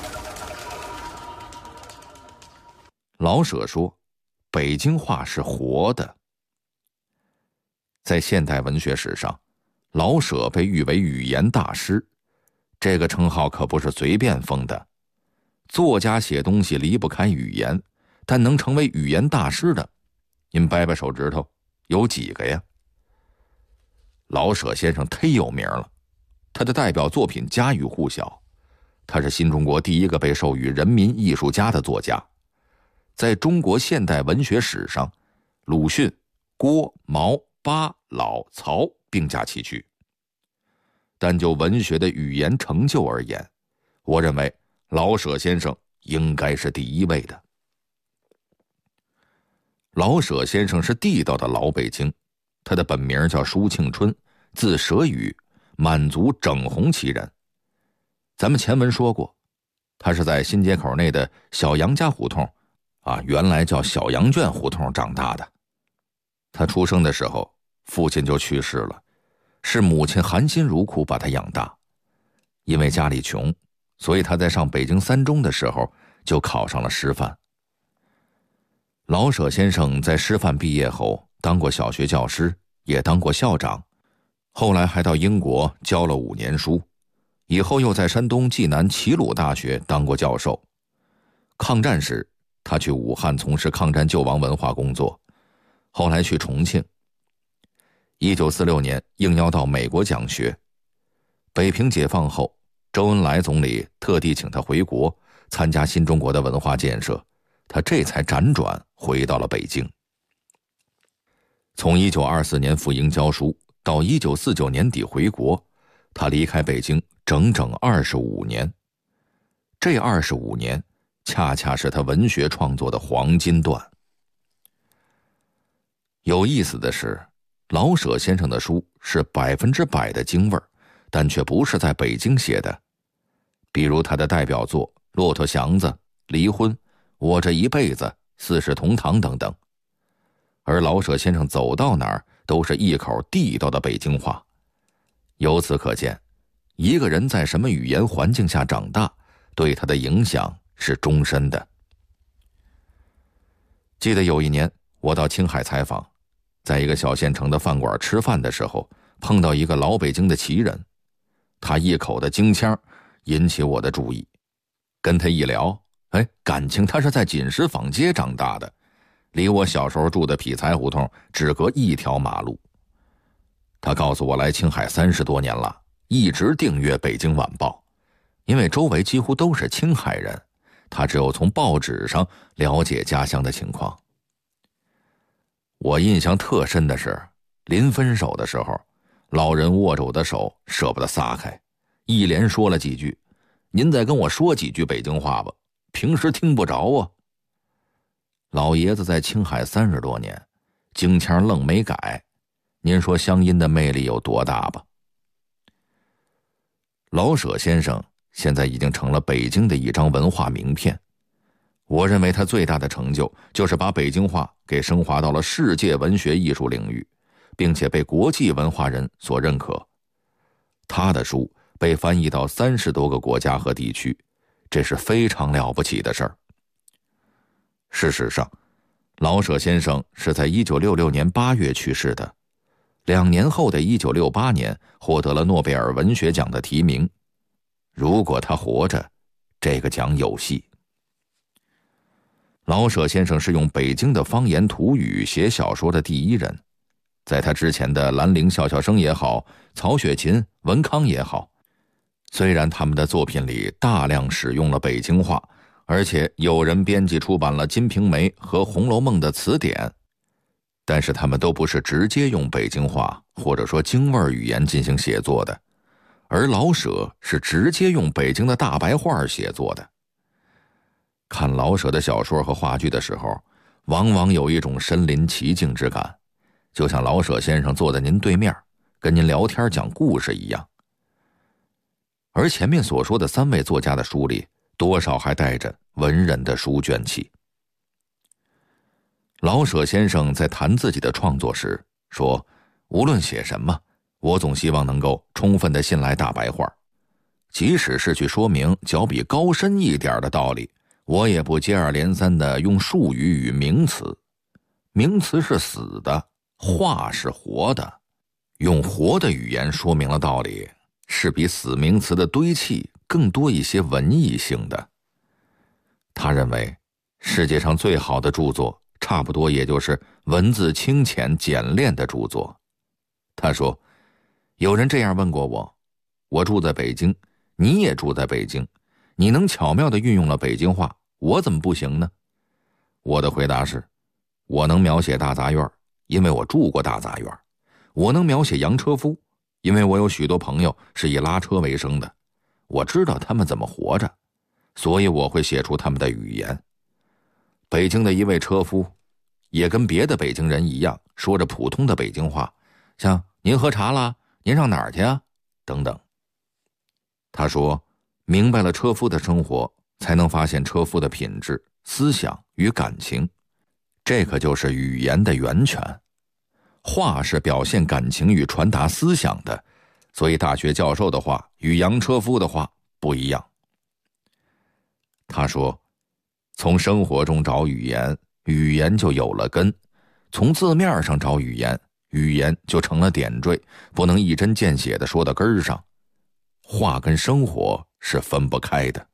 老舍说，北京话是活的。在现代文学史上，老舍被誉为语言大师，这个称号可不是随便封的。作家写东西离不开语言，但能成为语言大师的，您掰掰手指头，有几个呀？老舍先生忒有名了，他的代表作品家喻户晓，他是新中国第一个被授予人民艺术家的作家。在中国现代文学史上，鲁迅、郭、毛、巴、老、曹并驾齐驱。但就文学的语言成就而言，我认为老舍先生应该是第一位的。老舍先生是地道的老北京，他的本名叫舒庆春，字舍宇，满族整红旗人。咱们前文说过，他是在新街口内的小杨家胡同原来叫小羊圈胡同长大的。他出生的时候，父亲就去世了，是母亲含辛茹苦把他养大。因为家里穷，所以他在上北京三中的时候就考上了师范。老舍先生在师范毕业后当过小学教师，也当过校长，后来还到英国教了5年书，以后又在山东济南齐鲁大学当过教授。抗战时他去武汉从事抗战救亡文化工作，后来去重庆。1946年应邀到美国讲学。北平解放后，周恩来总理特地请他回国参加新中国的文化建设，他这才辗转回到了北京。从1924年赴英教书到1949年底回国，他离开北京整整25年。这25年恰恰是他文学创作的黄金段。有意思的是，老舍先生的书是100%的京味儿，但却不是在北京写的。比如他的代表作《骆驼祥子》《离婚》《我这一辈子》《四世同堂》等等。而老舍先生走到哪儿都是一口地道的北京话。由此可见，一个人在什么语言环境下长大，对他的影响是终身的。记得有一年我到青海采访，在一个小县城的饭馆吃饭的时候，碰到一个老北京的旗人，他一口的京腔引起我的注意。跟他一聊，感情他是在锦石坊街长大的，离我小时候住的匹才胡同只隔一条马路。他告诉我来青海30多年了，一直订阅《北京晚报》，因为周围几乎都是青海人，他只有从报纸上了解家乡的情况。我印象特深的是，临分手的时候，老人握着我的手舍不得撒开，一连说了几句：“您再跟我说几句北京话吧，平时听不着啊。”老爷子在青海30多年，京腔愣没改，您说乡音的魅力有多大吧？ 老舍先生现在已经成了北京的一张文化名片。我认为他最大的成就就是把北京话给升华到了世界文学艺术领域，并且被国际文化人所认可。他的书被翻译到30多个国家和地区，这是非常了不起的事儿。事实上，老舍先生是在1966年8月去世的，2年后的1968年获得了诺贝尔文学奖的提名。如果他活着，这个奖有戏。老舍先生是用北京的方言土语写小说的第一人，在他之前的兰陵笑笑生也好，曹雪芹、文康也好，虽然他们的作品里大量使用了北京话，而且有人编辑出版了《金瓶梅》和《红楼梦》的词典，但是他们都不是直接用北京话或者说京味语言进行写作的，而老舍是直接用北京的大白话写作的。看老舍的小说和话剧的时候，往往有一种身临其境之感，就像老舍先生坐在您对面，跟您聊天讲故事一样。而前面所说的3位作家的书里，多少还带着文人的书卷气。老舍先生在谈自己的创作时说，无论写什么，我总希望能够充分地信赖大白话，即使是去说明较比高深一点的道理，我也不接二连三地用术语与名词。名词是死的，话是活的，用活的语言说明了道理，是比死名词的堆砌更多一些文艺性的。他认为世界上最好的著作差不多也就是文字清浅简练的著作。他说，有人这样问过我，我住在北京，你也住在北京，你能巧妙地运用了北京话，我怎么不行呢？我的回答是，我能描写大杂院，因为我住过大杂院；我能描写洋车夫，因为我有许多朋友是以拉车为生的，我知道他们怎么活着，所以我会写出他们的语言。北京的一位车夫也跟别的北京人一样，说着普通的北京话，像您喝茶啦，您上哪儿去啊，等等。他说，明白了车夫的生活，才能发现车夫的品质、思想与感情，这可就是语言的源泉。话是表现感情与传达思想的，所以大学教授的话与洋车夫的话不一样。他说，从生活中找语言，语言就有了根；从字面上找语言，语言就成了点缀，不能一针见血地说到根儿上。话跟生活是分不开的。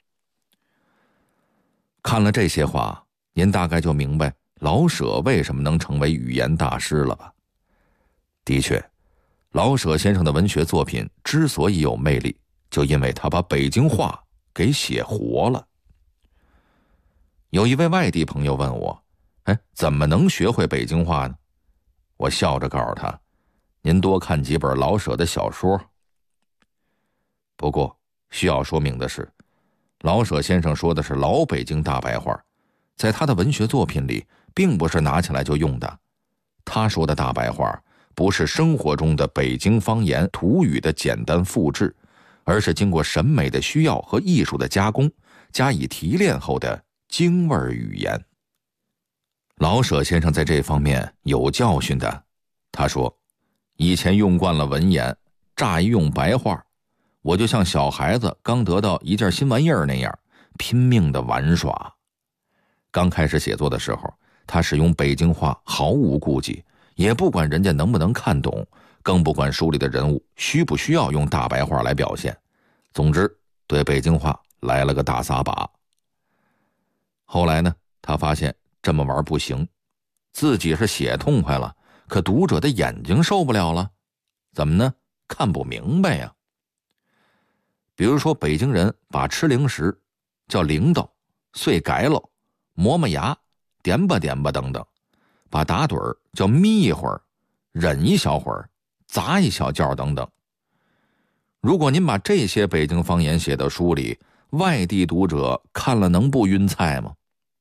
看了这些话，您大概就明白老舍为什么能成为语言大师了吧？的确，老舍先生的文学作品之所以有魅力，就因为他把北京话给写活了。有一位外地朋友问我，怎么能学会北京话呢？我笑着告诉他，您多看几本老舍的小说。不过需要说明的是，老舍先生说的是老北京大白话，在他的文学作品里并不是拿起来就用的。他说的大白话不是生活中的北京方言土语的简单复制，而是经过审美的需要和艺术的加工，加以提炼后的京味语言。老舍先生在这方面有教训的。他说，以前用惯了文言，乍一用白话，我就像小孩子刚得到一件新玩意儿那样，拼命的玩耍。刚开始写作的时候，他使用北京话毫无顾忌，也不管人家能不能看懂，更不管书里的人物需不需要用大白话来表现。总之，对北京话来了个大撒把。后来呢，他发现这么玩不行，自己是写痛快了，可读者的眼睛受不了了。怎么呢？看不明白呀。比如说，北京人把吃零食叫铃铛、碎改喽、磨磨牙、点吧点吧等等，把打盹儿叫眯一会儿、忍一小会儿、砸一小觉等等。如果您把这些北京方言写到书里，外地读者看了能不晕菜吗？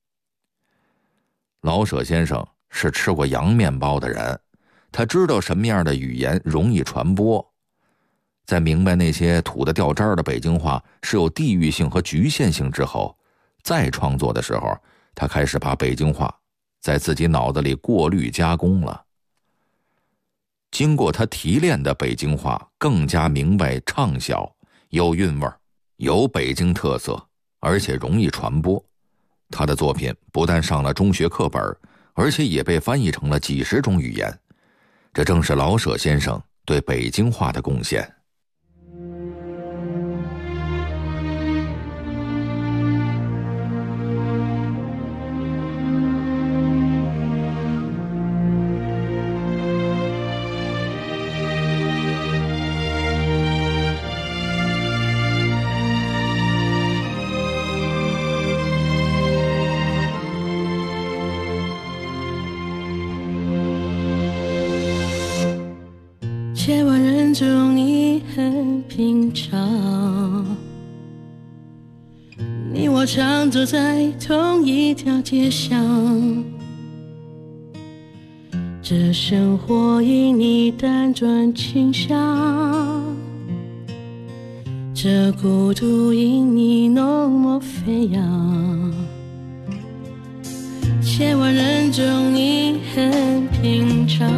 老舍先生是吃过洋面包的人，他知道什么样的语言容易传播。 在明白那些土得掉渣的北京话是有地域性和局限性之后，再创作的时候，他开始把北京话在自己脑子里过滤加工了。经过他提炼的北京话更加明白畅销，有韵味，有北京特色，而且容易传播。他的作品不但上了中学课本，而且也被翻译成了几十种语言。这正是老舍先生对北京话的贡献。 千万人中你很平常，你我常走在同一条街上，这生活因你单纯倾向，这孤独因你浓墨飞扬。千万人中你很平常，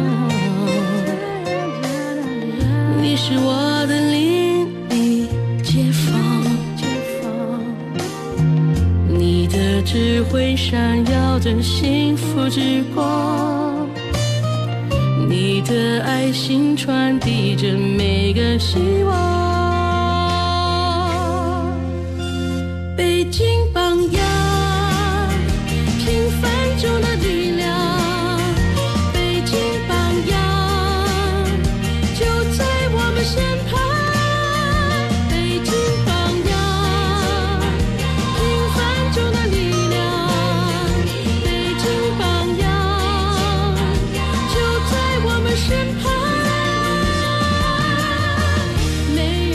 你是我的邻里街坊，你的智慧闪耀着幸福之光，你的爱心传递着每个希望。北京榜样，平凡中的力量，北京榜样就在我们身旁。北京榜样，平凡中的力量，北京榜样就在我们身旁。没有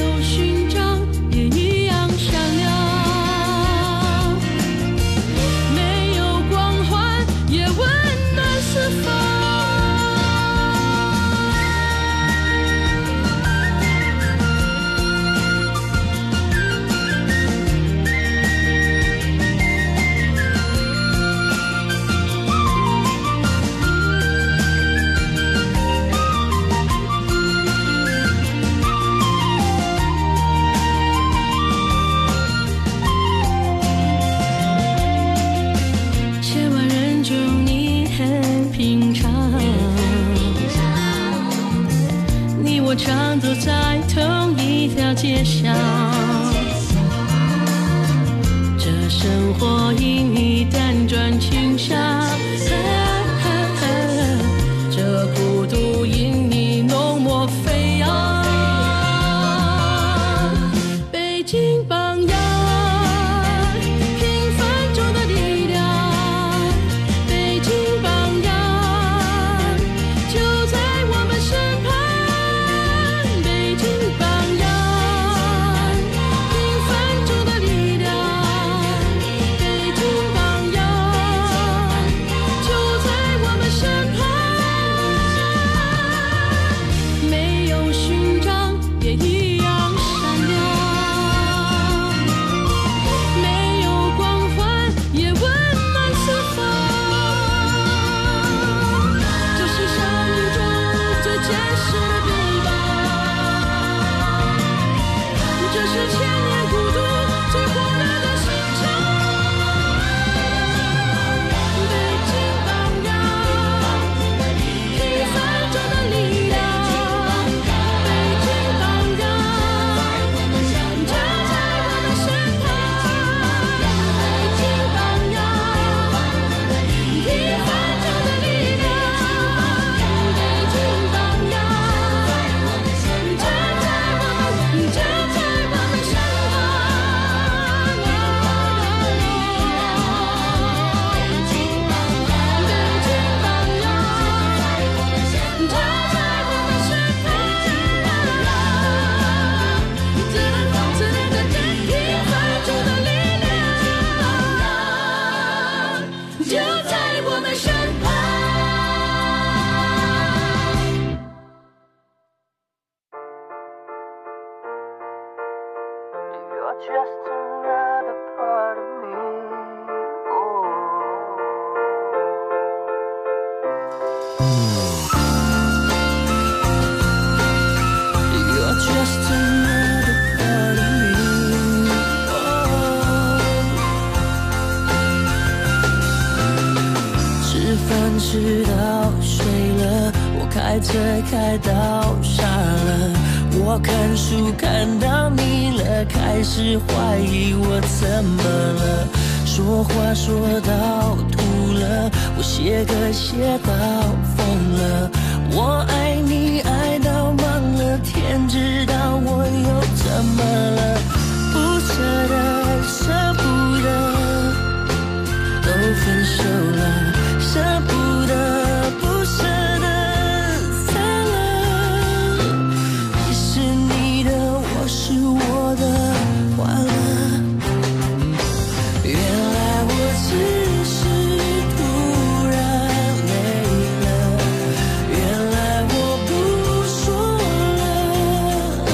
迟到睡了，我开车开到傻了，我看书看到腻了，开始怀疑我怎么了，说话说到吐了，我写歌写到疯了，我爱你爱到忘了，天知道我又怎么了，不舍得舍不得都分手了，舍不得不舍得散了，你是你的我是我的完了，原来我只是突然累了，原来我不说了，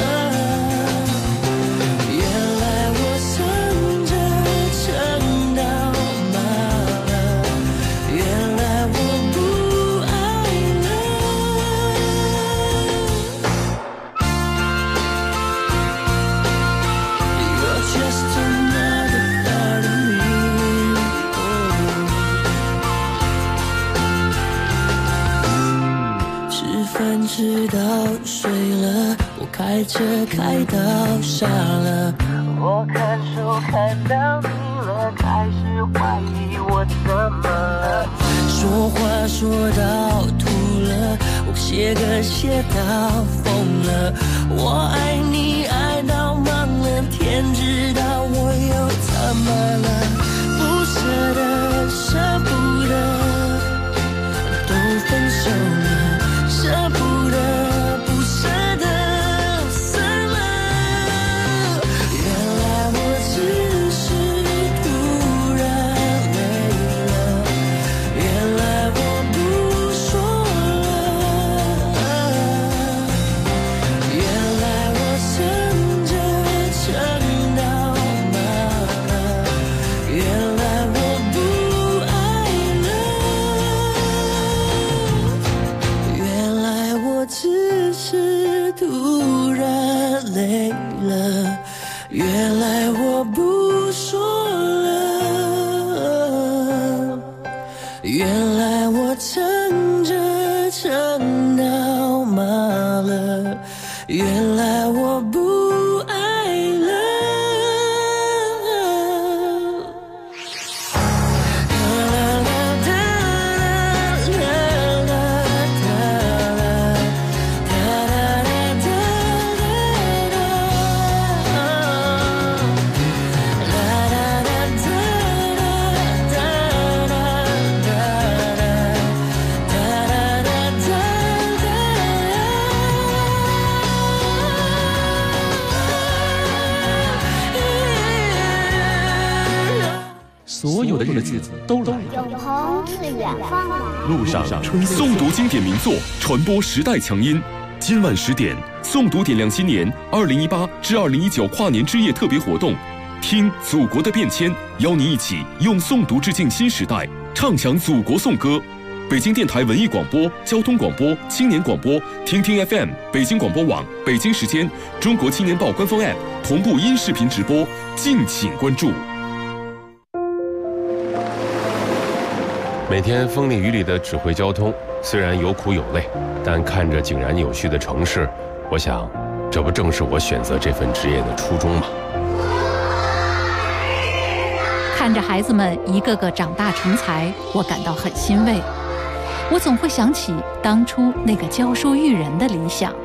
原来我撑着撑到麻了，原来我不爱了， You're just another part of me,吃饭吃到睡了，我开车开到傻了，我看书看到腻了，开始怀疑我怎么了，说话说到吐了，我写歌写到疯了，我爱你爱到忘了，天知道我又怎么了，不舍得舍不得都分手了，舍不得不舍得散了，原来我只是突然累了，原来我不说了，原来我撑着撑到麻了，原来我不爱了，原来我只是突然累了，原来我不说了，原来我撑着撑到麻了，原来我不爱了。 所有的日子都来了， 永恒是远方来。 路上诵读经典名作，传播时代强音。今晚10点，诵读点亮新年2018至2019跨年之夜特别活动，听祖国的变迁，邀您一起用诵读致敬新时代，唱响祖国颂歌。北京电台文艺广播、交通广播、青年广播、听听 FM、北京广播网、北京时间、中国青年报官方 App 同步音视频直播，敬请关注。 每天风里雨里的指挥交通，虽然有苦有累，但看着井然有序的城市，我想，这不正是我选择这份职业的初衷吗？ 看着孩子们一个个长大成才，我感到很欣慰。我总会想起当初那个教书育人的理想。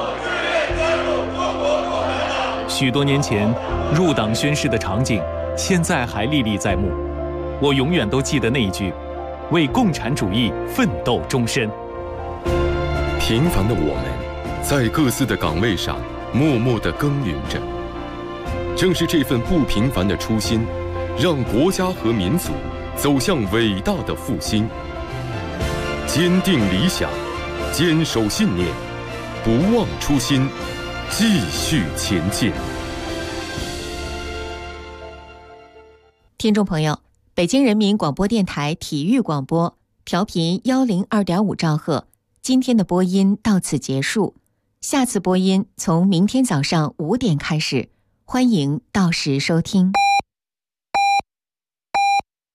许多年前入党宣誓的场景，现在还历历在目。我永远都记得那一句：为共产主义奋斗终身。 平凡的我们，在各自的岗位上默默地耕耘着。正是这份不平凡的初心，让国家和民族走向伟大的复兴。坚定理想，坚守信念，不忘初心，继续前进。 听众朋友，北京人民广播电台体育广播，调频102.5兆赫。今天的播音到此结束，下次播音从明天早上5点开始，欢迎到时收听。